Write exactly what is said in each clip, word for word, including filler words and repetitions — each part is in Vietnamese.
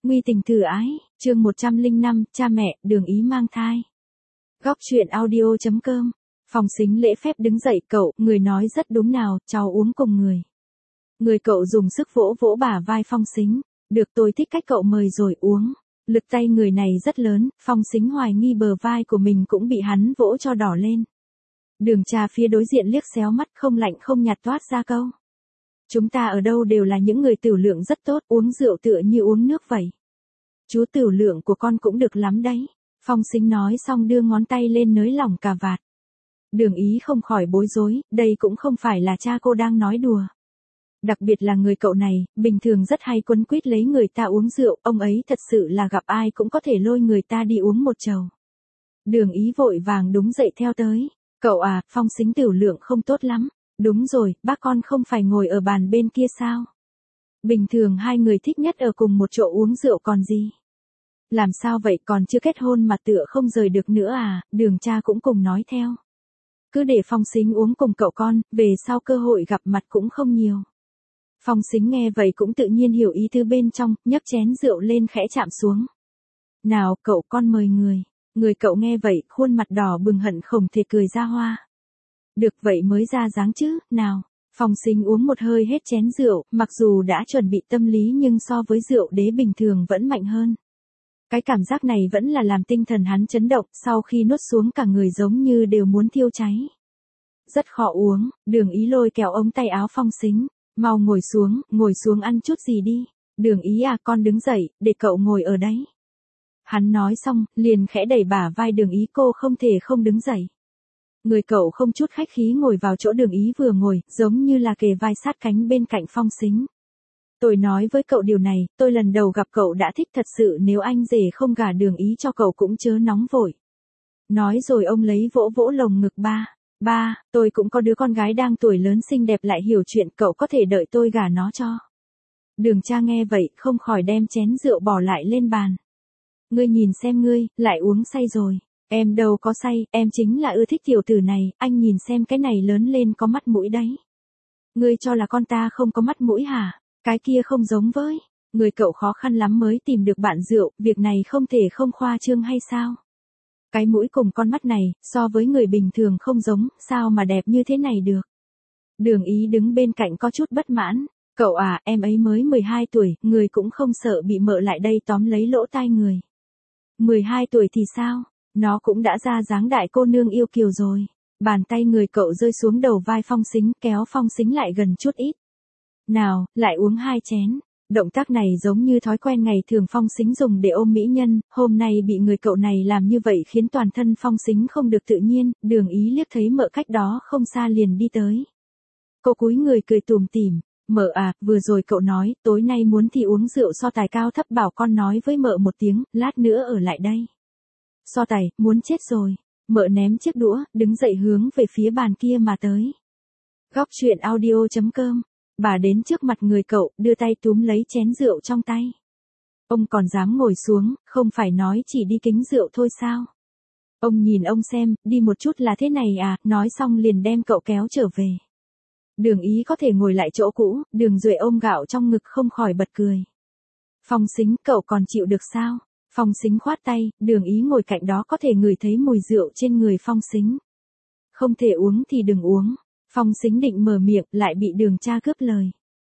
Nguy tình thử ái, chương một trăm lẻ năm, cha mẹ, Đường Ý mang thai. Góc truyện audio chấm com. Phong Sính lễ phép đứng dậy, cậu, người nói rất đúng nào, cháu uống cùng người. Người cậu dùng sức vỗ vỗ bả vai Phong Sính, được tôi thích cách cậu mời rồi uống. Lực tay người này rất lớn, Phong Sính hoài nghi bờ vai của mình cũng bị hắn vỗ cho đỏ lên. Đường Trà phía đối diện liếc xéo mắt không lạnh không nhạt toát ra câu. Chúng ta ở đâu đều là những người tửu lượng rất tốt, uống rượu tựa như uống nước vậy. Chú tửu lượng của con cũng được lắm đấy. Phong Sính nói xong đưa ngón tay lên nới lỏng cà vạt. Đường Ý không khỏi bối rối, đây cũng không phải là cha cô đang nói đùa. Đặc biệt là người cậu này, bình thường rất hay quấn quýt lấy người ta uống rượu, ông ấy thật sự là gặp ai cũng có thể lôi người ta đi uống một chầu. Đường Ý vội vàng đúng dậy theo tới. Cậu à, Phong Sính tửu lượng không tốt lắm. Đúng rồi, bác con không phải ngồi ở bàn bên kia sao? Bình thường hai người thích nhất ở cùng một chỗ uống rượu còn gì? Làm sao vậy, còn chưa kết hôn mà tựa không rời được nữa à? Đường cha cũng cùng nói theo. Cứ để Phong Sính uống cùng cậu con, về sau cơ hội gặp mặt cũng không nhiều. Phong Sính nghe vậy cũng tự nhiên hiểu ý tứ bên trong, nhấc chén rượu lên khẽ chạm xuống. Nào, cậu con mời người. Người cậu nghe vậy, khuôn mặt đỏ bừng hận không thể cười ra hoa. Được vậy mới ra dáng chứ, nào. Phong Sính uống một hơi hết chén rượu, mặc dù đã chuẩn bị tâm lý nhưng so với rượu đế bình thường vẫn mạnh hơn. Cái cảm giác này vẫn là làm tinh thần hắn chấn động, sau khi nuốt xuống cả người giống như đều muốn thiêu cháy. Rất khó uống, Đường Ý lôi kéo ống tay áo Phong Sính, mau ngồi xuống, ngồi xuống ăn chút gì đi. Đường Ý à, con đứng dậy, để cậu ngồi ở đấy. Hắn nói xong, liền khẽ đẩy bả vai Đường Ý, cô không thể không đứng dậy. Người cậu không chút khách khí ngồi vào chỗ Đường Ý vừa ngồi, giống như là kề vai sát cánh bên cạnh Phong Sính. Tôi nói với cậu điều này, tôi lần đầu gặp cậu đã thích thật sự, nếu anh rể không gả Đường Ý cho cậu cũng chớ nóng vội. Nói rồi ông lấy vỗ vỗ lồng ngực ba. Ba, tôi cũng có đứa con gái đang tuổi lớn xinh đẹp lại hiểu chuyện, cậu có thể đợi tôi gả nó cho. Đường cha nghe vậy, không khỏi đem chén rượu bỏ lại lên bàn. Ngươi nhìn xem ngươi, lại uống say rồi. Em đâu có say, em chính là ưa thích tiểu tử này, anh nhìn xem cái này lớn lên có mắt mũi đấy. Ngươi cho là con ta không có mắt mũi hả? Cái kia không giống với. Người cậu khó khăn lắm mới tìm được bạn rượu, việc này không thể không khoa trương hay sao? Cái mũi cùng con mắt này, so với người bình thường không giống, sao mà đẹp như thế này được? Đường Ý đứng bên cạnh có chút bất mãn. Cậu à, em ấy mới mười hai tuổi, người cũng không sợ bị mợ lại đây tóm lấy lỗ tai người. mười hai tuổi thì sao? Nó cũng đã ra dáng đại cô nương yêu kiều rồi. Bàn tay người cậu rơi xuống đầu vai Phong Sính, kéo Phong Sính lại gần chút ít. Nào, lại uống hai chén. Động tác này giống như thói quen ngày thường Phong Sính dùng để ôm mỹ nhân, hôm nay bị người cậu này làm như vậy khiến toàn thân Phong Sính không được tự nhiên. Đường Ý liếc thấy mợ cách đó không xa liền đi tới. Cô cúi người cười tủm tỉm. Mợ à, vừa rồi cậu nói, tối nay muốn thì uống rượu so tài cao thấp, bảo con nói với mợ một tiếng, lát nữa ở lại đây. So tài, muốn chết rồi. Mợ ném chiếc đũa, đứng dậy hướng về phía bàn kia mà tới. Góc truyện audio chấm com. Bà đến trước mặt người cậu, đưa tay túm lấy chén rượu trong tay. Ông còn dám ngồi xuống, không phải nói chỉ đi kính rượu thôi sao? Ông nhìn ông xem, đi một chút là thế này à, nói xong liền đem cậu kéo trở về. Đường Ý có thể ngồi lại chỗ cũ, Đường Duệ ôm gạo trong ngực không khỏi bật cười. Phong Sính, cậu còn chịu được sao? Phong Sính khoát tay, Đường Ý ngồi cạnh đó có thể ngửi thấy mùi rượu trên người Phong Sính. Không thể uống thì đừng uống. Phong Sính định mở miệng, lại bị Đường cha cướp lời.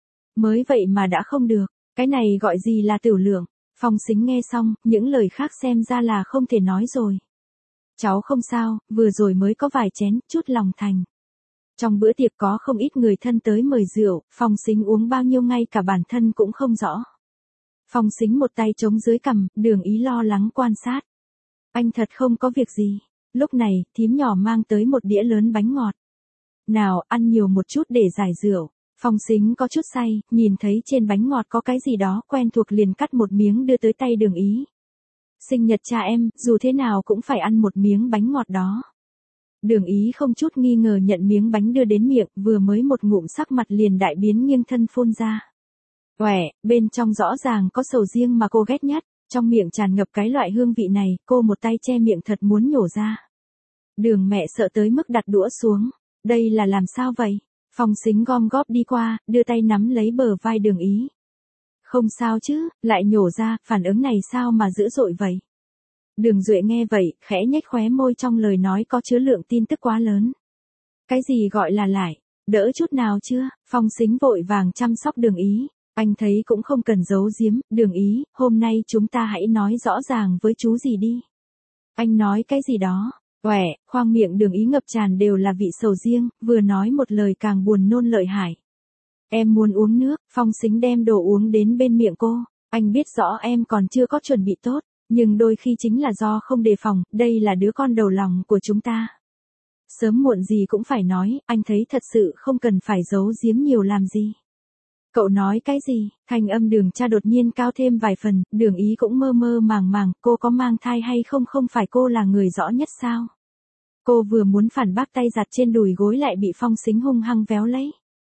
Mới vậy mà đã không được, cái này gọi gì là tửu lượng. Phong Sính nghe xong, những lời khác xem ra là không thể nói rồi. Cháu không sao, vừa rồi mới có vài chén, chút lòng thành. Trong bữa tiệc có không ít người thân tới mời rượu, Phong Sính uống bao nhiêu ngay cả bản thân cũng không rõ. Phong Sính một tay chống dưới cằm, Đường Ý lo lắng quan sát. Anh thật không có việc gì. Lúc này, thím nhỏ mang tới một đĩa lớn bánh ngọt. Nào, ăn nhiều một chút để giải rượu. Phong Sính có chút say, nhìn thấy trên bánh ngọt có cái gì đó quen thuộc liền cắt một miếng đưa tới tay Đường Ý. Sinh nhật cha em, dù thế nào cũng phải ăn một miếng bánh ngọt đó. Đường Ý không chút nghi ngờ nhận miếng bánh đưa đến miệng, vừa mới một ngụm sắc mặt liền đại biến nghiêng thân phun ra. Uể, bên trong rõ ràng có sầu riêng mà cô ghét nhất, trong miệng tràn ngập cái loại hương vị này, cô một tay che miệng thật muốn nhổ ra. Đường mẹ sợ tới mức đặt đũa xuống. Đây là làm sao vậy? Phong Sính gom góp đi qua, đưa tay nắm lấy bờ vai Đường Ý. Không sao chứ, lại nhổ ra, phản ứng này sao mà dữ dội vậy? Đường Duệ nghe vậy, khẽ nhếch khóe môi trong lời nói có chứa lượng tin tức quá lớn. Cái gì gọi là lại? Đỡ chút nào chưa? Phong Sính vội vàng chăm sóc Đường Ý. Anh thấy cũng không cần giấu giếm, Đường Ý, hôm nay chúng ta hãy nói rõ ràng với chú gì đi. Anh nói cái gì đó? Uể, khoang miệng Đường Ý ngập tràn đều là vị sầu riêng, vừa nói một lời càng buồn nôn lợi hại. Em muốn uống nước, Phong Sính đem đồ uống đến bên miệng cô. Anh biết rõ em còn chưa có chuẩn bị tốt, nhưng đôi khi chính là do không đề phòng, đây là đứa con đầu lòng của chúng ta. Sớm muộn gì cũng phải nói, anh thấy thật sự không cần phải giấu giếm nhiều làm gì. Cậu nói cái gì? Thanh âm Đường cha đột nhiên cao thêm vài phần, Đường Ý cũng mơ mơ màng màng, cô có mang thai hay không, không phải cô là người rõ nhất sao? Cô vừa muốn phản bác, tay giặt trên đùi gối lại bị Phong Sính hung hăng véo lấy.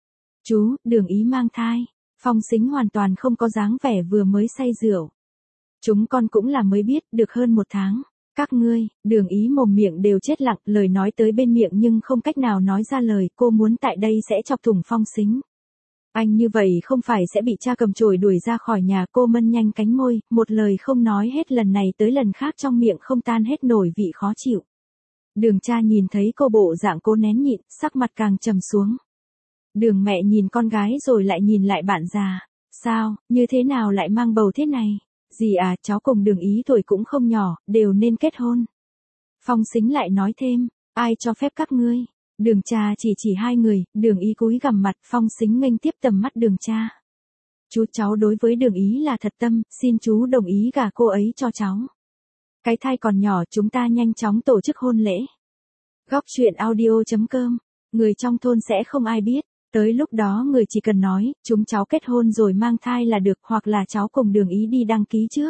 Chú, Đường Ý mang thai. Phong Sính hoàn toàn không có dáng vẻ vừa mới say rượu. Chúng con cũng là mới biết, được hơn một tháng. Các ngươi, Đường Ý mồm miệng đều chết lặng, lời nói tới bên miệng nhưng không cách nào nói ra lời, cô muốn tại đây sẽ chọc thủng Phong Sính. Anh như vậy không phải sẽ bị cha cầm chổi đuổi ra khỏi nhà, cô mân nhanh cánh môi, một lời không nói hết, lần này tới lần khác trong miệng không tan hết nổi vị khó chịu. Đường cha nhìn thấy cô bộ dạng cô nén nhịn, sắc mặt càng trầm xuống. Đường mẹ nhìn con gái rồi lại nhìn lại bạn già. Sao, như thế nào lại mang bầu thế này? Dì à, cháu cùng Đường Ý tuổi cũng không nhỏ, đều nên kết hôn. Phong Sính lại nói thêm, ai cho phép các ngươi? Đường cha chỉ chỉ hai người, Đường Ý cúi gằm mặt, Phong Sính nghênh tiếp tầm mắt Đường cha. Chú cháu đối với Đường Ý là thật tâm, xin chú đồng ý gả cô ấy cho cháu. Cái thai còn nhỏ, chúng ta nhanh chóng tổ chức hôn lễ. Góc truyện audio chấm com, người trong thôn sẽ không ai biết. Tới lúc đó người chỉ cần nói, chúng cháu kết hôn rồi mang thai là được, hoặc là cháu cùng Đường Ý đi đăng ký trước.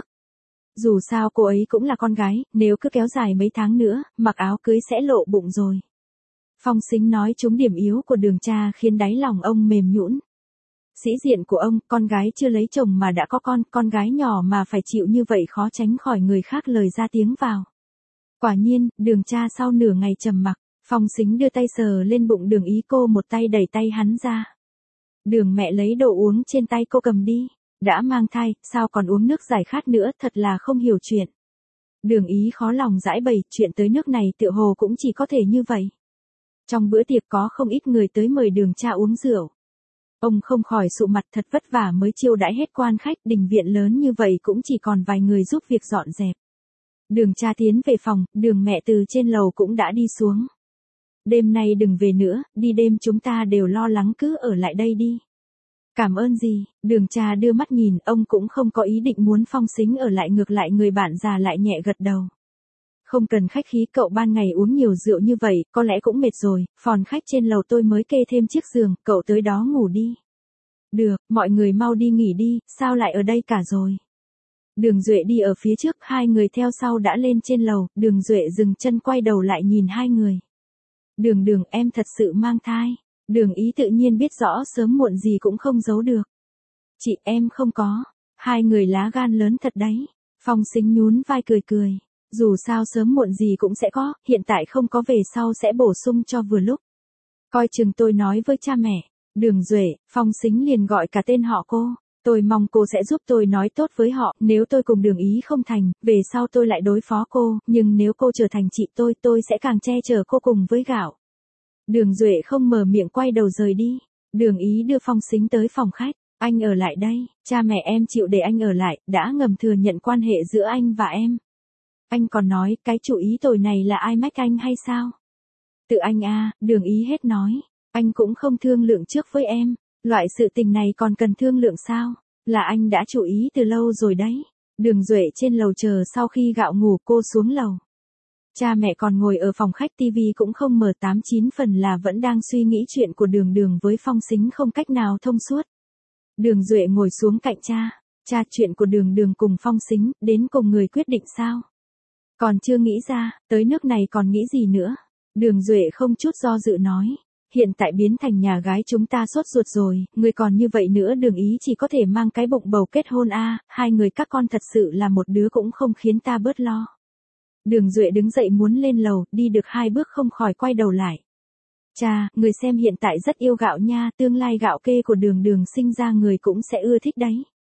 Dù sao cô ấy cũng là con gái, nếu cứ kéo dài mấy tháng nữa, mặc áo cưới sẽ lộ bụng rồi. Phong Sính nói trúng điểm yếu của Đường cha khiến đáy lòng ông mềm nhũn. Sĩ diện của ông, con gái chưa lấy chồng mà đã có con, con gái nhỏ mà phải chịu như vậy khó tránh khỏi người khác lời ra tiếng vào. Quả nhiên, Đường cha sau nửa ngày trầm mặc. Phong Sính đưa tay sờ lên bụng Đường Ý, cô một tay đẩy tay hắn ra. Đường mẹ lấy đồ uống trên tay cô cầm đi. Đã mang thai, sao còn uống nước giải khát nữa, thật là không hiểu chuyện. Đường Ý khó lòng giải bày, chuyện tới nước này tựa hồ cũng chỉ có thể như vậy. Trong bữa tiệc có không ít người tới mời Đường cha uống rượu. Ông không khỏi sụ mặt, thật vất vả mới chiêu đãi hết quan khách, đình viện lớn như vậy cũng chỉ còn vài người giúp việc dọn dẹp. Đường cha tiến về phòng, Đường mẹ từ trên lầu cũng đã đi xuống. Đêm nay đừng về nữa, đi đêm chúng ta đều lo lắng, cứ ở lại đây đi. Cảm ơn gì? Đường cha đưa mắt nhìn, ông cũng không có ý định muốn Phong Sính ở lại, ngược lại người bạn già lại nhẹ gật đầu. Không cần khách khí, cậu ban ngày uống nhiều rượu như vậy, có lẽ cũng mệt rồi, phòng khách trên lầu tôi mới kê thêm chiếc giường, cậu tới đó ngủ đi. Được, mọi người mau đi nghỉ đi, sao lại ở đây cả rồi? Đường Duệ đi ở phía trước, hai người theo sau đã lên trên lầu, Đường Duệ dừng chân quay đầu lại nhìn hai người. Đường Đường, em thật sự mang thai. Đường Ý tự nhiên biết rõ sớm muộn gì cũng không giấu được. Chị, em không có. Hai người lá gan lớn thật đấy. Phong Sính nhún vai cười cười. Dù sao sớm muộn gì cũng sẽ có, hiện tại không có, về sau sẽ bổ sung cho vừa lúc. Coi chừng tôi nói với cha mẹ. Đường Duệ, Phong Sính liền gọi cả tên họ cô. Tôi mong cô sẽ giúp tôi nói tốt với họ, nếu tôi cùng Đường Ý không thành, về sau tôi lại đối phó cô, nhưng nếu cô trở thành chị tôi, tôi sẽ càng che chở cô cùng với gạo. Đường Duệ không mở miệng, quay đầu rời đi. Đường Ý đưa Phong Sính tới phòng khách. Anh ở lại đây, cha mẹ em chịu để anh ở lại, đã ngầm thừa nhận quan hệ giữa anh và em. Anh còn nói, cái chủ ý tồi này là ai mách anh hay sao? Tự anh à, Đường Ý hết nói. Anh cũng không thương lượng trước với em. Loại sự tình này còn cần thương lượng sao? Là anh đã chủ ý từ lâu rồi đấy. Đường Duệ trên lầu chờ sau khi gạo ngủ, cô xuống lầu. Cha mẹ còn ngồi ở phòng khách, tivi cũng không mở, tám chín phần là vẫn đang suy nghĩ chuyện của Đường Đường với Phong Sính không cách nào thông suốt. Đường Duệ ngồi xuống cạnh cha. Cha, chuyện của Đường Đường cùng Phong Sính, đến cùng người quyết định sao? Còn chưa nghĩ ra, tới nước này còn nghĩ gì nữa? Đường Duệ không chút do dự nói. Hiện tại biến thành nhà gái chúng ta sốt ruột rồi, người còn như vậy nữa, Đường Ý chỉ có thể mang cái bụng bầu kết hôn a, à, hai người các con thật sự là một đứa cũng không khiến ta bớt lo. Đường Duệ đứng dậy muốn lên lầu, đi được hai bước không khỏi quay đầu lại. Cha, người xem hiện tại rất yêu gạo nha, tương lai gạo kê của Đường Đường sinh ra người cũng sẽ ưa thích đấy.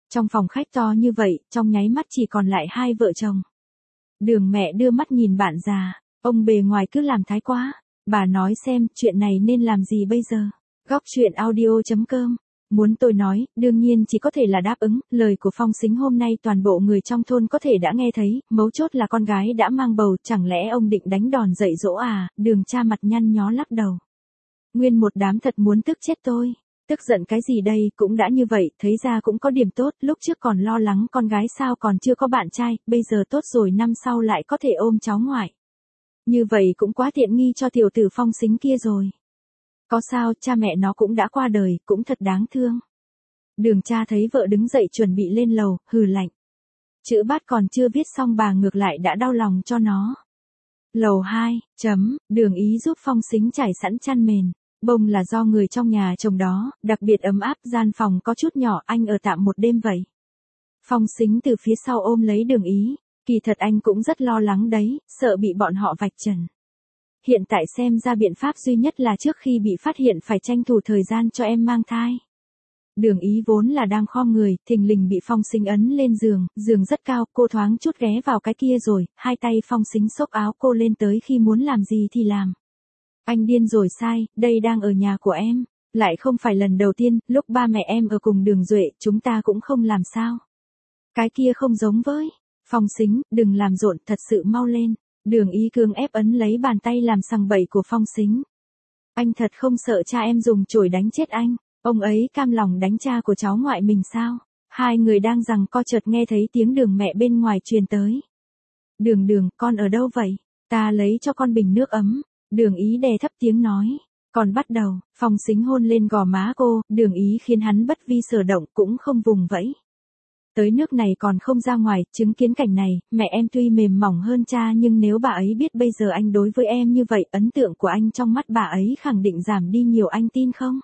Trong phòng khách to như vậy, trong nháy mắt chỉ còn lại hai vợ chồng. Đường mẹ đưa mắt nhìn bạn già, ông bề ngoài cứ làm thái quá. Bà nói xem, chuyện này nên làm gì bây giờ? Góc chuyện audio chấm com. Muốn tôi nói, đương nhiên chỉ có thể là đáp ứng, lời của Phong Sính hôm nay toàn bộ người trong thôn có thể đã nghe thấy, mấu chốt là con gái đã mang bầu, chẳng lẽ ông định đánh đòn dạy dỗ à? Đường cha mặt nhăn nhó lắc đầu. Nguyên một đám thật muốn tức chết tôi. Tức giận cái gì đây, cũng đã như vậy, thấy ra cũng có điểm tốt, lúc trước còn lo lắng con gái sao còn chưa có bạn trai, bây giờ tốt rồi năm sau lại có thể ôm cháu ngoại. Như vậy cũng quá tiện nghi cho tiểu tử Phong Sính kia rồi. Có sao, cha mẹ nó cũng đã qua đời, cũng thật đáng thương. Đường cha thấy vợ đứng dậy chuẩn bị lên lầu, hừ lạnh. Chữ bát còn chưa viết xong bà ngược lại đã đau lòng cho nó. Lầu hai, chấm, đường ý giúp Phong Sính trải sẵn chăn mền. Bông là do người trong nhà chồng đó, đặc biệt ấm áp, gian phòng có chút nhỏ, anh ở tạm một đêm vậy. Phong Sính từ phía sau ôm lấy đường ý, kỳ thật anh cũng rất lo lắng đấy, sợ bị bọn họ vạch trần. Hiện tại xem ra biện pháp duy nhất là trước khi bị phát hiện phải tranh thủ thời gian cho em mang thai. Đường ý vốn là đang khom người, thình lình bị Phong Sính ấn lên giường, giường rất cao, cô thoáng chút ghé vào cái kia rồi, hai tay Phong Sính xốc áo cô lên tới khi muốn làm gì thì làm. Anh điên rồi sai, đây đang ở nhà của em, lại không phải lần đầu tiên, lúc ba mẹ em ở cùng Đường Duệ, chúng ta cũng không làm sao. Cái kia không giống với. Phong Sính, đừng làm rộn, thật sự mau lên. Đường ý cương ép ấn lấy bàn tay làm sằng bậy của Phong Sính. Anh thật không sợ cha em dùng chổi đánh chết anh, ông ấy cam lòng đánh cha của cháu ngoại mình sao? Hai người đang giằng co chợt nghe thấy tiếng Đường mẹ bên ngoài truyền tới. Đường Đường, con ở đâu vậy? Ta lấy cho con bình nước ấm. Đường ý đè thấp tiếng nói. Còn bắt đầu, Phong Sính hôn lên gò má cô, Đường ý khiến hắn bất vi sở động, cũng không vùng vẫy. Tới nước này còn không ra ngoài, chứng kiến cảnh này, mẹ em tuy mềm mỏng hơn cha nhưng nếu bà ấy biết bây giờ anh đối với em như vậy, ấn tượng của anh trong mắt bà ấy khẳng định giảm đi nhiều, anh tin không?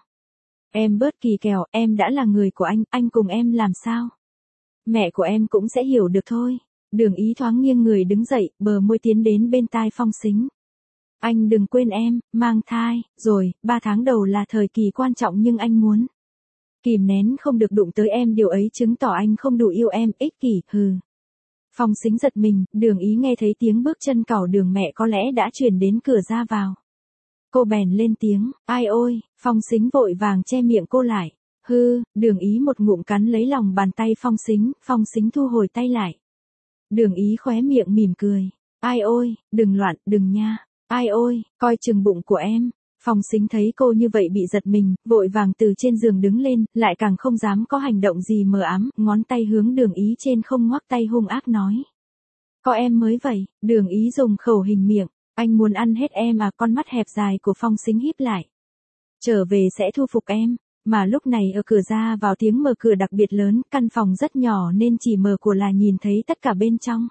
Em bớt kỳ kèo, em đã là người của anh, anh cùng em làm sao? Mẹ của em cũng sẽ hiểu được thôi. Đường ý thoáng nghiêng người đứng dậy, bờ môi tiến đến bên tai Phong Sính. Anh đừng quên em, mang thai, rồi, ba tháng đầu là thời kỳ quan trọng nhưng anh muốn. Kìm nén không được đụng tới em, điều ấy chứng tỏ anh không đủ yêu em, ích kỷ, hừ. Phong Sính giật mình, Đường ý nghe thấy tiếng bước chân cẩu Đường mẹ có lẽ đã chuyển đến cửa ra vào. Cô bèn lên tiếng, ai ôi, Phong Sính vội vàng che miệng cô lại. Hư, Đường ý một ngụm cắn lấy lòng bàn tay Phong Sính, Phong Sính thu hồi tay lại. Đường ý khóe miệng mỉm cười. Ai ôi, đừng loạn, đừng nha. Ai ôi, coi chừng bụng của em. Phong Sính thấy cô như vậy bị giật mình, vội vàng từ trên giường đứng lên, lại càng không dám có hành động gì mờ ám, ngón tay hướng Đường ý trên không ngoắc tay hung ác nói. Có em mới vậy, Đường ý dùng khẩu hình miệng, anh muốn ăn hết em à, con mắt hẹp dài của Phong Sính híp lại. Trở về sẽ thu phục em, mà lúc này ở cửa ra vào tiếng mở cửa đặc biệt lớn, căn phòng rất nhỏ nên chỉ mở của là nhìn thấy tất cả bên trong.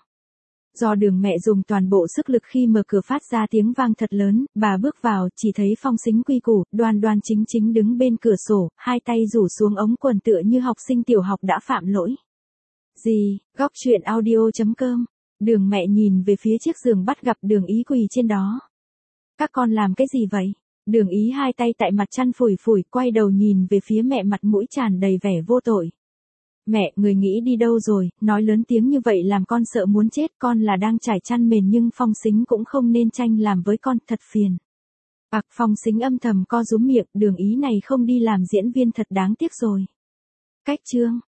Do Đường mẹ dùng toàn bộ sức lực khi mở cửa phát ra tiếng vang thật lớn, bà bước vào, chỉ thấy Phong Sính quy củ, đoan đoan chính chính đứng bên cửa sổ, hai tay rủ xuống ống quần tựa như học sinh tiểu học đã phạm lỗi. Gì, góc chuyện audio chấm com. Đường mẹ nhìn về phía chiếc giường bắt gặp Đường ý quỳ trên đó. Các con làm cái gì vậy? Đường ý hai tay tại mặt chăn phủi phủi, quay đầu nhìn về phía mẹ, mặt mũi tràn đầy vẻ vô tội. Mẹ, người nghĩ đi đâu rồi, nói lớn tiếng như vậy làm con sợ muốn chết, con là đang trải chăn mền nhưng Phong Sính cũng không nên tranh làm với con, thật phiền. Ặc, Phong Sính âm thầm co rúm miệng, Đường ý này không đi làm diễn viên thật đáng tiếc rồi. Cách chương.